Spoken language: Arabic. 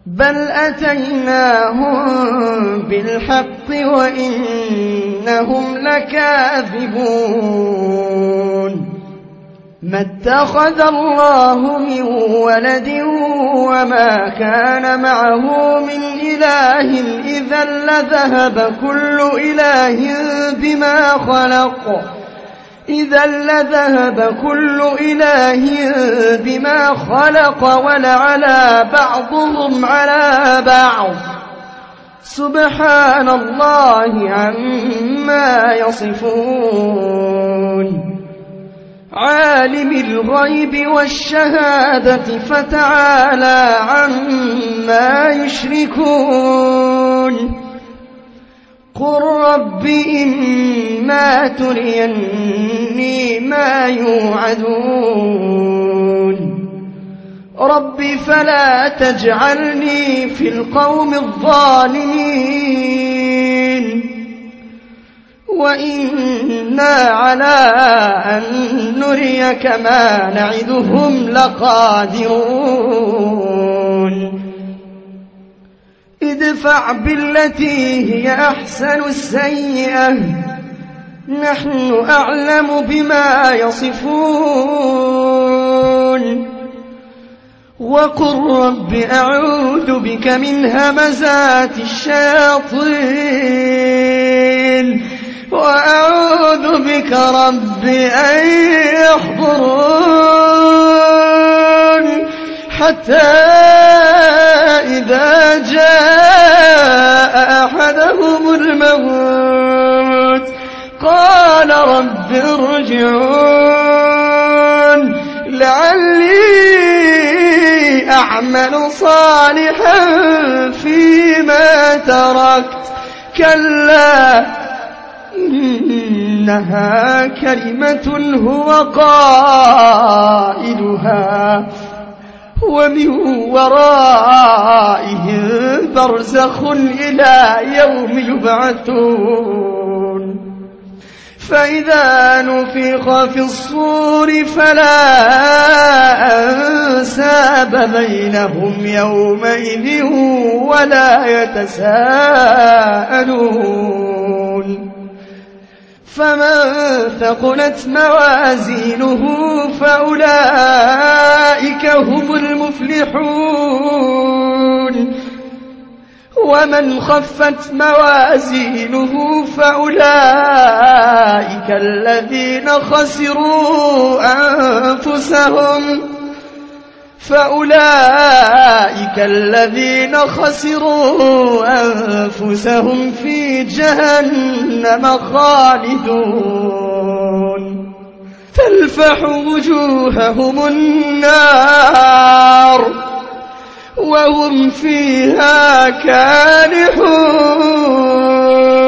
بل أتيناهم بالحق وإنهم لكاذبون ما اتخذ الله من ولد وما كان معه من إله إذا لذهب كل إله بما خلق ولعلى بعضهم على بعض سبحان الله عما يصفون عالم الغيب والشهادة فتعالى عما يشركون قل رب إما تريني ما يوعدون رب فلا تجعلني في القوم الظالمين وإنا على أن نريك ما نعدهم لقادرون ادفع بالتي هي أحسن السيئة نحن أعلم بما يصفون وقل رب أعوذ بك من همزات الشياطين وأعوذ بك رب أن يحضرون حتى إذا جاء أحدهم الموت قال رب ارجعون لعلي أعمل صالحا فيما تركت كلا إنها كلمة هو قائلها ومن ورائهم برزخ إلى يوم يبعثون فإذا نفخ في الصور فلا أنساب بينهم يومئذ ولا يتساءلون فمن ثقلت موازينه فأولئك هم المفلحون ومن خفت موازينه فأولئك الذين خسروا أنفسهم في جهنم خالدون تلفح وجوههم النار وهم فيها كالحون